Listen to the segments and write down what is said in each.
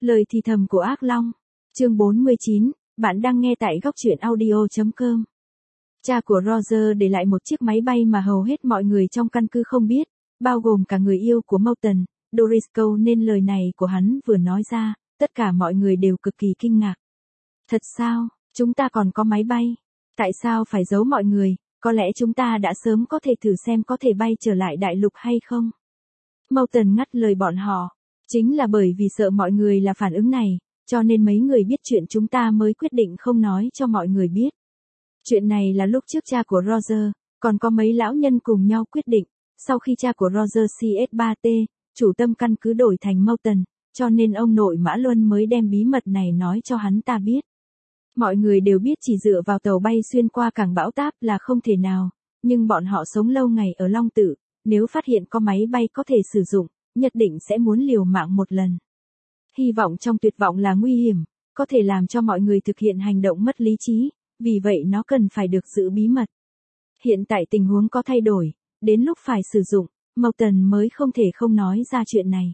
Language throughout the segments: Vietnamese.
Lời thì thầm của ác long. Chương 49, bạn đang nghe tại góc truyện audio.com. Cha của Roger để lại một chiếc máy bay mà hầu hết mọi người trong căn cứ không biết, bao gồm cả người yêu của Moulton, Doris Cole, nên lời này của hắn vừa nói ra, tất cả mọi người đều cực kỳ kinh ngạc. Thật sao, chúng ta còn có máy bay? Tại sao phải giấu mọi người, có lẽ chúng ta đã sớm có thể thử xem có thể bay trở lại đại lục hay không? Moulton ngắt lời bọn họ. Chính là bởi vì sợ mọi người là phản ứng này, cho nên mấy người biết chuyện chúng ta mới quyết định không nói cho mọi người biết. Chuyện này là lúc trước cha của Roger, còn có mấy lão nhân cùng nhau quyết định, sau khi cha của Roger CS3T, chủ tâm căn cứ đổi thành Moulton, cho nên ông nội Mã Luân mới đem bí mật này nói cho hắn ta biết. Mọi người đều biết chỉ dựa vào tàu bay xuyên qua cảng bão táp là không thể nào, nhưng bọn họ sống lâu ngày ở Long Tự, nếu phát hiện có máy bay có thể sử dụng, nhất định sẽ muốn liều mạng một lần. Hy vọng trong tuyệt vọng là nguy hiểm, có thể làm cho mọi người thực hiện hành động mất lý trí, vì vậy nó cần phải được giữ bí mật. Hiện tại tình huống có thay đổi, đến lúc phải sử dụng, Moulton mới không thể không nói ra chuyện này.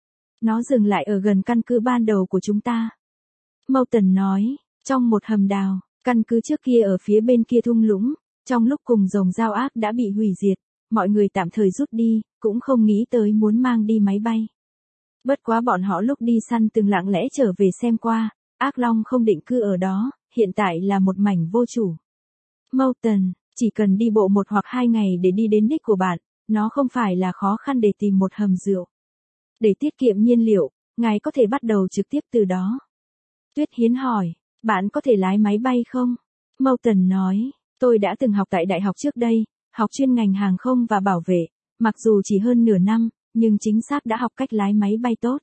Nó dừng lại ở gần căn cứ ban đầu của chúng ta. Moulton nói, trong một hầm đào, căn cứ trước kia ở phía bên kia thung lũng, trong lúc cùng rồng giao ác đã bị hủy diệt, mọi người tạm thời rút đi, cũng không nghĩ tới muốn mang đi máy bay. Bất quá bọn họ lúc đi săn từng lặng lẽ trở về xem qua, ác long không định cư ở đó, hiện tại là một mảnh vô chủ. Moulton, chỉ cần đi bộ 1 hoặc 2 ngày để đi đến đích của bạn, nó không phải là khó khăn để tìm một hầm rượu. Để tiết kiệm nhiên liệu, ngài có thể bắt đầu trực tiếp từ đó. Tuyết Hiến hỏi, bạn có thể lái máy bay không? Moulton nói, tôi đã từng học tại đại học trước đây, học chuyên ngành hàng không và bảo vệ, mặc dù chỉ hơn nửa năm, nhưng chính xác đã học cách lái máy bay tốt.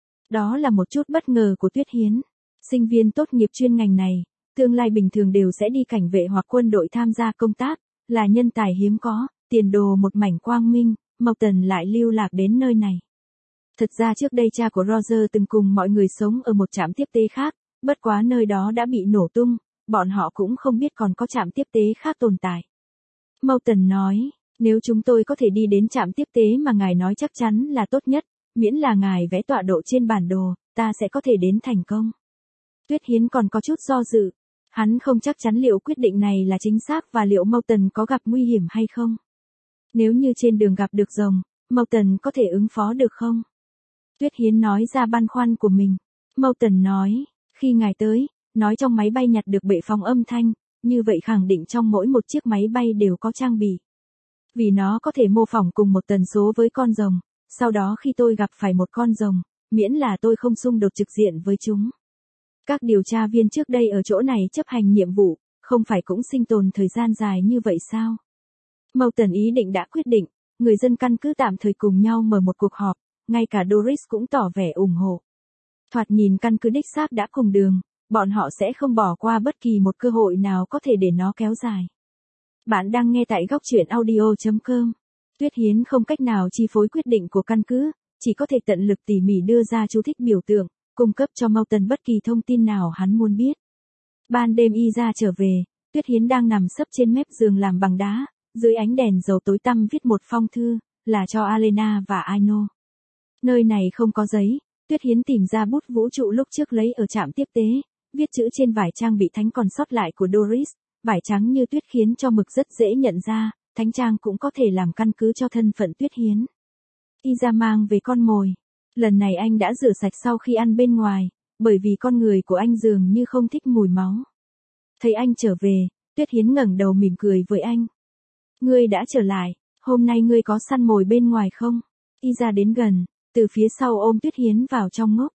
Đó là một chút bất ngờ của Tuyết Hiến. Sinh viên tốt nghiệp chuyên ngành này, tương lai bình thường đều sẽ đi cảnh vệ hoặc quân đội tham gia công tác, là nhân tài hiếm có, tiền đồ một mảnh quang minh, Moulton lại lưu lạc đến nơi này. Thật ra trước đây cha của Roger từng cùng mọi người sống ở một trạm tiếp tế khác, bất quá nơi đó đã bị nổ tung, bọn họ cũng không biết còn có trạm tiếp tế khác tồn tại. Moulton nói, nếu chúng tôi có thể đi đến trạm tiếp tế mà ngài nói chắc chắn là tốt nhất, miễn là ngài vẽ tọa độ trên bản đồ, ta sẽ có thể đến thành công. Tuyết Hiến còn có chút do dự. Hắn không chắc chắn liệu quyết định này là chính xác và liệu Moulton có gặp nguy hiểm hay không. Nếu như trên đường gặp được rồng, Moulton có thể ứng phó được không? Tuyết Hiến nói ra băn khoăn của mình. Moulton nói, khi ngài tới, nói trong máy bay nhặt được bệ phóng âm thanh, như vậy khẳng định trong mỗi một chiếc máy bay đều có trang bị. Vì nó có thể mô phỏng cùng một tần số với con rồng, sau đó khi tôi gặp phải một con rồng, miễn là tôi không xung đột trực diện với chúng. Các điều tra viên trước đây ở chỗ này chấp hành nhiệm vụ, không phải cũng sinh tồn thời gian dài như vậy sao? Moulton ý định đã quyết định, người dân căn cứ tạm thời cùng nhau mở một cuộc họp, ngay cả Doris cũng tỏ vẻ ủng hộ. Thoạt nhìn căn cứ đích xác đã cùng đường, bọn họ sẽ không bỏ qua bất kỳ một cơ hội nào có thể để nó kéo dài. Bạn đang nghe tại góc truyện audio.com. Tuyết Hiến không cách nào chi phối quyết định của căn cứ, chỉ có thể tận lực tỉ mỉ đưa ra chú thích biểu tượng, cung cấp cho Moulton bất kỳ thông tin nào hắn muốn biết. Ban đêm y ra trở về, Tuyết Hiến đang nằm sấp trên mép giường làm bằng đá, dưới ánh đèn dầu tối tăm viết một phong thư, là cho Alena và Aino. Nơi này không có giấy, Tuyết Hiến tìm ra bút vũ trụ lúc trước lấy ở trạm tiếp tế, viết chữ trên vải trang bị thánh còn sót lại của Doris, vải trắng như tuyết khiến cho mực rất dễ nhận ra, thánh trang cũng có thể làm căn cứ cho thân phận Tuyết Hiến. Y ra mang về con mồi. Lần này anh đã rửa sạch sau khi ăn bên ngoài, bởi vì con người của anh dường như không thích mùi máu. Thấy anh trở về, Tuyết Hiến ngẩng đầu mỉm cười với anh. Ngươi đã trở lại, hôm nay ngươi có săn mồi bên ngoài không? Y ra đến gần, từ phía sau ôm Tuyết Hiến vào trong ngốc.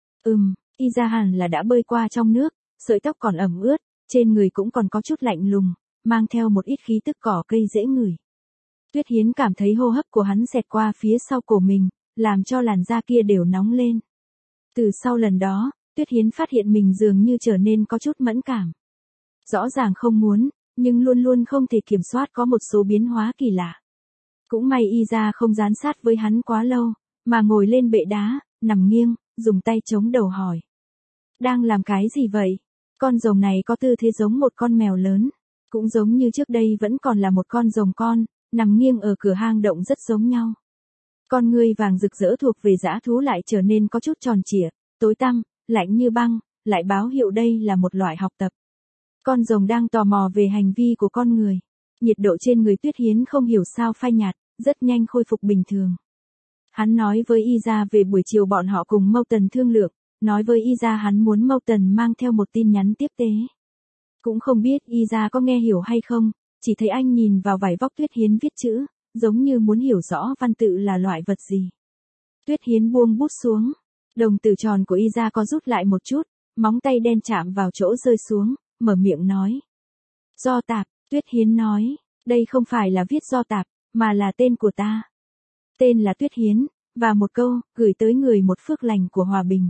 Y ra hẳn là đã bơi qua trong nước, sợi tóc còn ẩm ướt, trên người cũng còn có chút lạnh lùng, mang theo một ít khí tức cỏ cây dễ ngửi. Tuyết Hiến cảm thấy hô hấp của hắn xẹt qua phía sau cổ mình, làm cho làn da kia đều nóng lên. Từ sau lần đó, Tuyết Hiến phát hiện mình dường như trở nên có chút mẫn cảm. Rõ ràng không muốn, nhưng luôn luôn không thể kiểm soát có một số biến hóa kỳ lạ. Cũng may y ra không dán sát với hắn quá lâu, mà ngồi lên bệ đá, nằm nghiêng, dùng tay chống đầu hỏi. Đang làm cái gì vậy? Con rồng này có tư thế giống một con mèo lớn, cũng giống như trước đây vẫn còn là một con rồng con, nằm nghiêng ở cửa hang động rất giống nhau. Con ngươi vàng rực rỡ thuộc về dã thú lại trở nên có chút tròn trịa, tối tăm, lạnh như băng, lại báo hiệu đây là một loại học tập. Con rồng đang tò mò về hành vi của con người. Nhiệt độ trên người Tuyết Hiến không hiểu sao phai nhạt, rất nhanh khôi phục bình thường. Hắn nói với Iza về buổi chiều bọn họ cùng Mouton thương lượng, nói với Iza hắn muốn Mouton mang theo một tin nhắn tiếp tế. Cũng không biết Iza có nghe hiểu hay không, chỉ thấy anh nhìn vào vải vóc Tuyết Hiến viết chữ, giống như muốn hiểu rõ văn tự là loại vật gì. Tuyết Hiến buông bút xuống, đồng tử tròn của Iza có rút lại một chút, móng tay đen chạm vào chỗ rơi xuống, mở miệng nói. Do tạp, Tuyết Hiến nói, đây không phải là viết do tạp, mà là tên của ta. Tên là Tuyết Hiến, và một câu, gửi tới người một phước lành của hòa bình.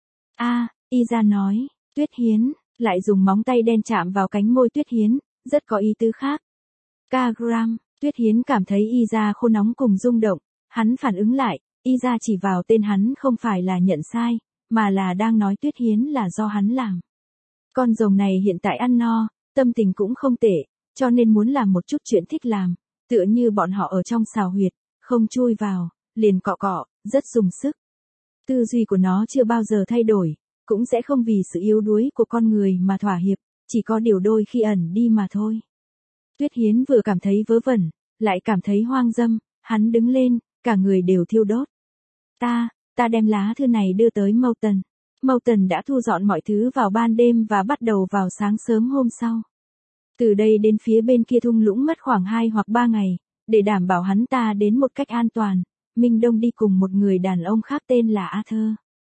Iza nói, Tuyết Hiến, lại dùng móng tay đen chạm vào cánh môi Tuyết Hiến, rất có ý tứ khác. Kagram, Tuyết Hiến cảm thấy Iza khô nóng cùng rung động, hắn phản ứng lại, Iza chỉ vào tên hắn không phải là nhận sai, mà là đang nói Tuyết Hiến là do hắn làm. Con rồng này hiện tại ăn no, tâm tình cũng không tệ, cho nên muốn làm một chút chuyện thích làm, tựa như bọn họ ở trong xào huyệt, không chui vào, liền cọ cọ, rất dùng sức. Tư duy của nó chưa bao giờ thay đổi, cũng sẽ không vì sự yếu đuối của con người mà thỏa hiệp, chỉ có điều đôi khi ẩn đi mà thôi. Tuyết Hiến vừa cảm thấy vớ vẩn, lại cảm thấy hoang dâm, hắn đứng lên, cả người đều thiêu đốt. Ta đem lá thư này đưa tới Mouton. Mouton đã thu dọn mọi thứ vào ban đêm và bắt đầu vào sáng sớm hôm sau. Từ đây đến phía bên kia thung lũng mất khoảng 2 hoặc 3 ngày, để đảm bảo hắn ta đến một cách an toàn. Minh Đông đi cùng một người đàn ông khác tên là Arthur.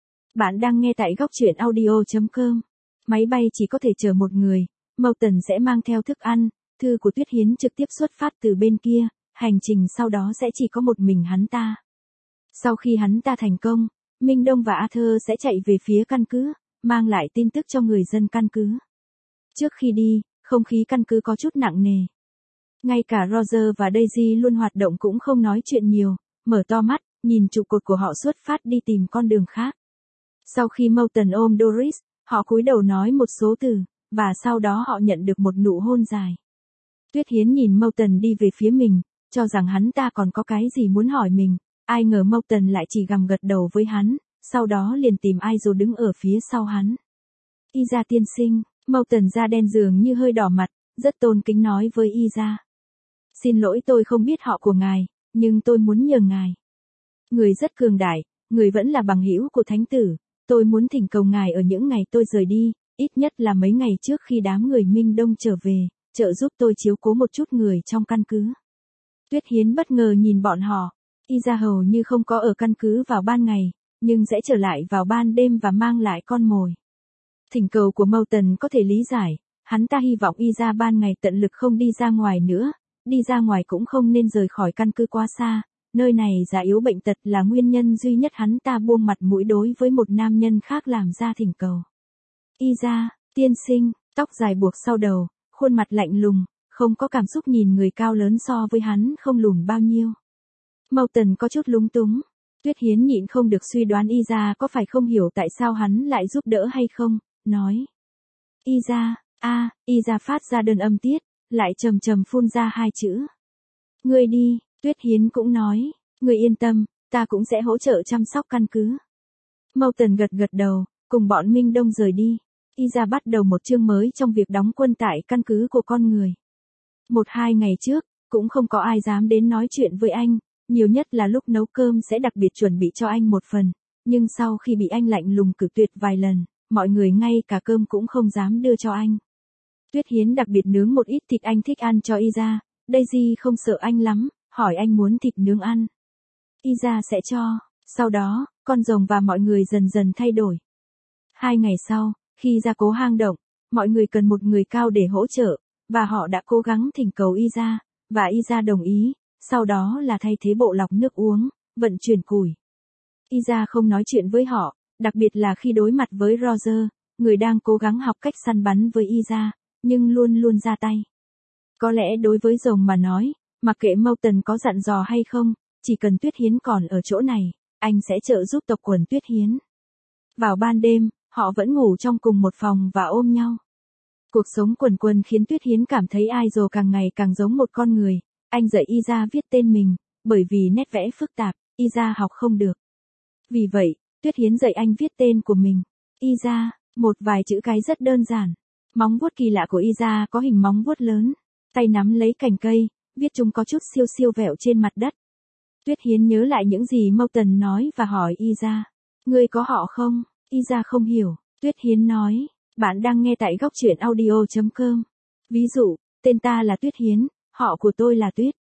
Bạn đang nghe tại góc truyện audio.com. Máy bay chỉ có thể chở một người, Mouton sẽ mang theo thức ăn, thư của Tuyết Hiến trực tiếp xuất phát từ bên kia, hành trình sau đó sẽ chỉ có một mình hắn ta. Sau khi hắn ta thành công, Minh Đông và Arthur sẽ chạy về phía căn cứ, mang lại tin tức cho người dân căn cứ. Trước khi đi, không khí căn cứ có chút nặng nề. Ngay cả Roger và Daisy luôn hoạt động cũng không nói chuyện nhiều, mở to mắt, nhìn trụ cột của họ xuất phát đi tìm con đường khác. Sau khi Mouton ôm Doris, họ cúi đầu nói một số từ, và sau đó họ nhận được một nụ hôn dài. Tuyết Hiến nhìn Mouton đi về phía mình, cho rằng hắn ta còn có cái gì muốn hỏi mình, ai ngờ Mouton lại chỉ gầm gật đầu với hắn, sau đó liền tìm Aizo đứng ở phía sau hắn. Iza tiên sinh, Mouton da đen dường như hơi đỏ mặt, rất tôn kính nói với Iza. Xin lỗi tôi không biết họ của ngài, nhưng tôi muốn nhờ ngài. Người rất cường đại, người vẫn là bằng hữu của thánh tử, tôi muốn thỉnh cầu ngài ở những ngày tôi rời đi, ít nhất là mấy ngày trước khi đám người Minh Đông trở về, trợ giúp tôi chiếu cố một chút người trong căn cứ. Tuyết Hiến bất ngờ nhìn bọn họ, Iza hầu như không có ở căn cứ vào ban ngày, nhưng sẽ trở lại vào ban đêm và mang lại con mồi. Thỉnh cầu của Mouton có thể lý giải, hắn ta hy vọng Iza ban ngày tận lực không đi ra ngoài nữa, đi ra ngoài cũng không nên rời khỏi căn cứ quá xa, nơi này già yếu bệnh tật là nguyên nhân duy nhất hắn ta buông mặt mũi đối với một nam nhân khác làm ra thỉnh cầu. Iza, tiên sinh, tóc dài buộc sau đầu, khuôn mặt lạnh lùng, không có cảm xúc nhìn người cao lớn so với hắn không lùn bao nhiêu. Mouton có chút lúng túng. Tuyết Hiến nhịn không được suy đoán Iza có phải không hiểu tại sao hắn lại giúp đỡ hay không, nói. Iza, Iza phát ra đơn âm tiết, lại trầm trầm phun ra 2 chữ. Ngươi đi, Tuyết Hiến cũng nói, ngươi yên tâm, ta cũng sẽ hỗ trợ chăm sóc căn cứ. Mouton gật gật đầu, cùng bọn Minh Đông rời đi. Iza bắt đầu một chương mới trong việc đóng quân tại căn cứ của con người. 1-2 ngày trước, cũng không có ai dám đến nói chuyện với anh, nhiều nhất là lúc nấu cơm sẽ đặc biệt chuẩn bị cho anh một phần, nhưng sau khi bị anh lạnh lùng cự tuyệt vài lần, mọi người ngay cả cơm cũng không dám đưa cho anh. Tuyết Hiến đặc biệt nướng một ít thịt anh thích ăn cho Iza, Daisy không sợ anh lắm, hỏi anh muốn thịt nướng ăn. Iza sẽ cho, sau đó, con rồng và mọi người dần dần thay đổi. 2 ngày sau, khi ra cố hang động, mọi người cần một người cao để hỗ trợ, và họ đã cố gắng thỉnh cầu Iza, và Iza đồng ý, sau đó là thay thế bộ lọc nước uống, vận chuyển củi. Iza không nói chuyện với họ, đặc biệt là khi đối mặt với Roger, người đang cố gắng học cách săn bắn với Iza, nhưng luôn luôn ra tay. Có lẽ đối với rồng mà nói, mặc kệ Mouton có dặn dò hay không, chỉ cần Tuyết Hiến còn ở chỗ này, anh sẽ trợ giúp tộc quần Tuyết Hiến. Vào ban đêm, họ vẫn ngủ trong cùng một phòng và ôm nhau. Cuộc sống quần quần khiến Tuyết Hiến cảm thấy Aizo càng ngày càng giống một con người. Anh dạy Iza viết tên mình, bởi vì nét vẽ phức tạp, Iza học không được. Vì vậy, Tuyết Hiến dạy anh viết tên của mình. Iza, một vài chữ cái rất đơn giản. Móng vuốt kỳ lạ của Iza có hình móng vuốt lớn. Tay nắm lấy cành cây, viết chúng có chút siêu siêu vẹo trên mặt đất. Tuyết Hiến nhớ lại những gì Moulton nói và hỏi Iza. Ngươi có họ không? Iza không hiểu. Tuyết Hiến nói. Bạn đang nghe tại góc truyện audio.com. Ví dụ, tên ta là Tuyết Hiến, họ của tôi là Tuyết.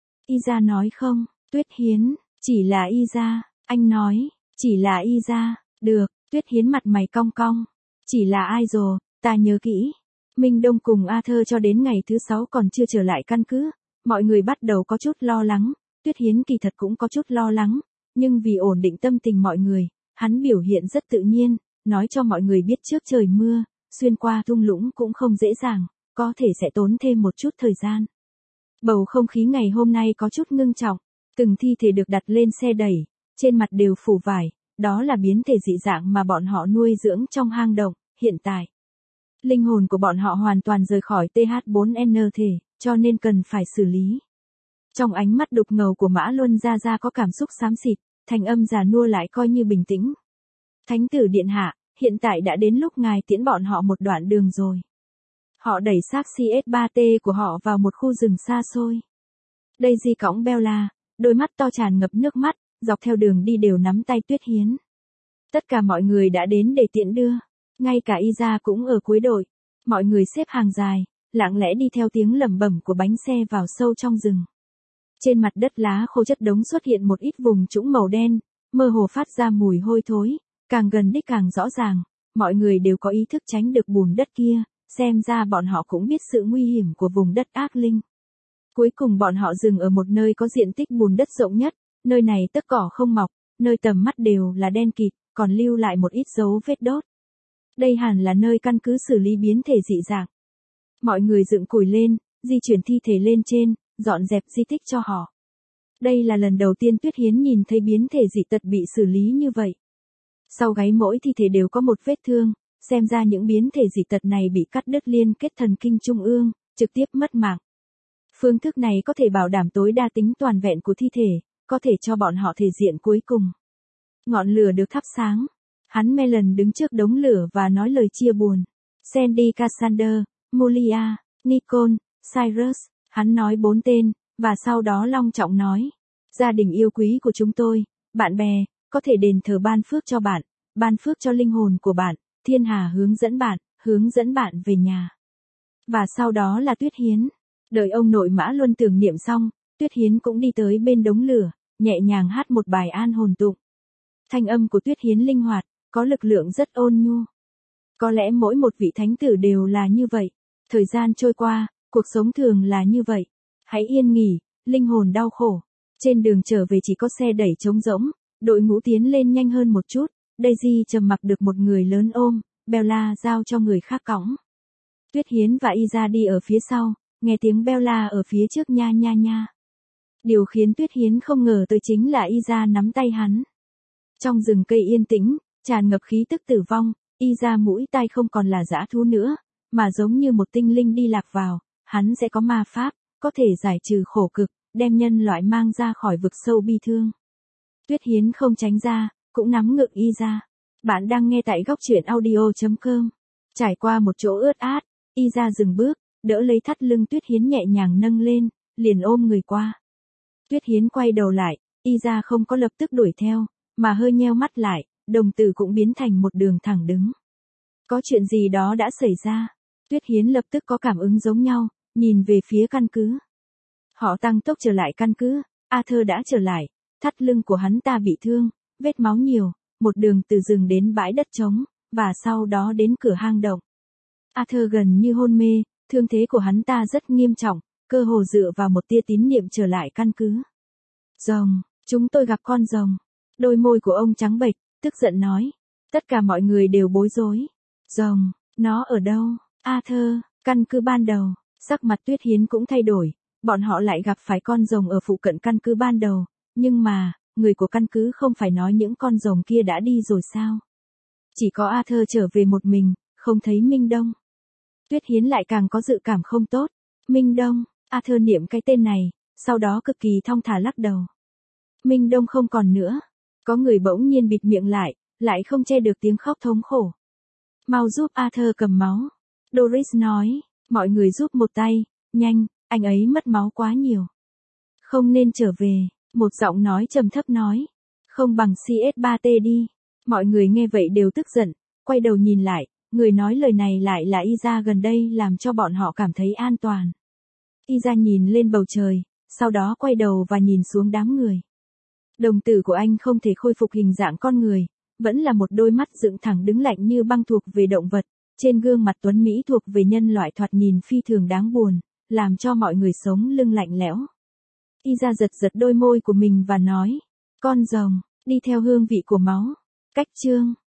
Iza nói không. Tuyết Hiến, chỉ là Iza. Anh nói, chỉ là Iza. Được, Tuyết Hiến mặt mày cong cong. Chỉ là ai rồi, ta nhớ kỹ. Minh Đông cùng Arthur cho đến ngày thứ 6 còn chưa trở lại căn cứ. Mọi người bắt đầu có chút lo lắng. Tuyết Hiến kỳ thật cũng có chút lo lắng. Nhưng vì ổn định tâm tình mọi người, hắn biểu hiện rất tự nhiên, nói cho mọi người biết trước trời mưa, xuyên qua thung lũng cũng không dễ dàng, có thể sẽ tốn thêm một chút thời gian. Bầu không khí ngày hôm nay có chút ngưng trọng, từng thi thể được đặt lên xe đẩy, trên mặt đều phủ vải, đó là biến thể dị dạng mà bọn họ nuôi dưỡng trong hang động, hiện tại. Linh hồn của bọn họ hoàn toàn rời khỏi TH4N thể, cho nên cần phải xử lý. Trong ánh mắt đục ngầu của Mã Luân Gia có cảm xúc xám xịt, thanh âm già nua lại coi như bình tĩnh. Thánh tử điện hạ, hiện tại đã đến lúc ngài tiễn bọn họ một đoạn đường rồi. Họ đẩy xác CS3T của họ vào một khu rừng xa xôi. Daisy cõng Bella, đôi mắt to tràn ngập nước mắt, dọc theo đường đi đều nắm tay Tuyết Hiến. Tất cả mọi người đã đến để tiễn đưa. Ngay cả Iza cũng ở cuối đội. Mọi người xếp hàng dài, lặng lẽ đi theo tiếng lẩm bẩm của bánh xe vào sâu trong rừng. Trên mặt đất lá khô chất đống xuất hiện một ít vùng trũng màu đen, mơ hồ phát ra mùi hôi thối, càng gần đích càng rõ ràng, mọi người đều có ý thức tránh được bùn đất kia, xem ra bọn họ cũng biết sự nguy hiểm của vùng đất ác linh. Cuối cùng bọn họ dừng ở một nơi có diện tích bùn đất rộng nhất, nơi này tất cỏ không mọc, nơi tầm mắt đều là đen kịt, còn lưu lại một ít dấu vết đốt. Đây hẳn là nơi căn cứ xử lý biến thể dị dạng. Mọi người dựng củi lên, di chuyển thi thể lên trên, dọn dẹp di tích cho họ. Đây là lần đầu tiên Tuyết Hiến nhìn thấy biến thể dị tật bị xử lý như vậy. Sau gáy mỗi thi thể đều có một vết thương, xem ra những biến thể dị tật này bị cắt đứt liên kết thần kinh trung ương, trực tiếp mất mạng. Phương thức này có thể bảo đảm tối đa tính toàn vẹn của thi thể, có thể cho bọn họ thể diện cuối cùng. Ngọn lửa được thắp sáng. Hắn Melon đứng trước đống lửa và nói lời chia buồn. Sandy, Cassander, Mulia, Nicole, Cyrus, hắn nói 4 tên, và sau đó long trọng nói. Gia đình yêu quý của chúng tôi, bạn bè, có thể đền thờ ban phước cho bạn, ban phước cho linh hồn của bạn, thiên hà hướng dẫn bạn về nhà. Và sau đó là Tuyết Hiến. Đợi ông nội Mã Luân tưởng niệm xong, Tuyết Hiến cũng đi tới bên đống lửa, nhẹ nhàng hát một bài an hồn tụng. Thanh âm của Tuyết Hiến linh hoạt, có lực lượng rất ôn nhu. Có lẽ mỗi một vị thánh tử đều là như vậy. Thời gian trôi qua, cuộc sống thường là như vậy. Hãy yên nghỉ, linh hồn đau khổ. Trên đường trở về chỉ có xe đẩy trống rỗng, đội ngũ tiến lên nhanh hơn một chút. Daisy trầm mặc được một người lớn ôm, Bella giao cho người khác cõng. Tuyết Hiến và Iza đi ở phía sau, nghe tiếng Bella ở phía trước nha nha nha. Điều khiến Tuyết Hiến không ngờ tới chính là Iza nắm tay hắn. Trong rừng cây yên tĩnh, tràn ngập khí tức tử vong, Iza mũi tai không còn là dã thú nữa, mà giống như một tinh linh đi lạc vào, hắn sẽ có ma pháp, có thể giải trừ khổ cực, đem nhân loại mang ra khỏi vực sâu bi thương. Tuyết Hiến không tránh ra, cũng nắm ngực Iza. Bạn đang nghe tại góc truyện audio.com. Trải qua một chỗ ướt át, Iza dừng bước, đỡ lấy thắt lưng Tuyết Hiến nhẹ nhàng nâng lên, liền ôm người qua. Tuyết Hiến quay đầu lại, Iza không có lập tức đuổi theo, mà hơi nheo mắt lại, đồng tử cũng biến thành một đường thẳng đứng. Có chuyện gì đó đã xảy ra. Tuyết Hiến lập tức có cảm ứng giống nhau, nhìn về phía căn cứ. Họ tăng tốc trở lại căn cứ, Arthur đã trở lại, thắt lưng của hắn ta bị thương, vết máu nhiều, một đường từ rừng đến bãi đất trống, và sau đó đến cửa hang động. Arthur gần như hôn mê, thương thế của hắn ta rất nghiêm trọng, cơ hồ dựa vào một tia tín niệm trở lại căn cứ. Rồng, chúng tôi gặp con rồng. Đôi môi của ông trắng bệch, tức giận nói. Tất cả mọi người đều bối rối. Rồng, nó ở đâu? Arthur, căn cứ ban đầu. Sắc mặt Tuyết Hiến cũng thay đổi. Bọn họ lại gặp phải con rồng ở phụ cận căn cứ ban đầu. Nhưng mà, người của căn cứ không phải nói những con rồng kia đã đi rồi sao? Chỉ có Arthur trở về một mình, không thấy Minh Đông. Tuyết Hiến lại càng có dự cảm không tốt. Minh Đông, Arthur niệm cái tên này, sau đó cực kỳ thong thả lắc đầu. Minh Đông không còn nữa. Có người bỗng nhiên bịt miệng lại, lại không che được tiếng khóc thống khổ. Mau giúp Arthur cầm máu. Doris nói, mọi người giúp một tay, nhanh, anh ấy mất máu quá nhiều. Không nên trở về, một giọng nói trầm thấp nói. Không bằng CS3T đi. Mọi người nghe vậy đều tức giận, quay đầu nhìn lại, người nói lời này lại là Iza gần đây làm cho bọn họ cảm thấy an toàn. Iza nhìn lên bầu trời, sau đó quay đầu và nhìn xuống đám người. Đồng tử của anh không thể khôi phục hình dạng con người, vẫn là một đôi mắt dựng thẳng đứng lạnh như băng thuộc về động vật, trên gương mặt tuấn Mỹ thuộc về nhân loại thoạt nhìn phi thường đáng buồn, làm cho mọi người sống lưng lạnh lẽo. Iza giật giật đôi môi của mình và nói, con rồng, đi theo hương vị của máu. Cách chương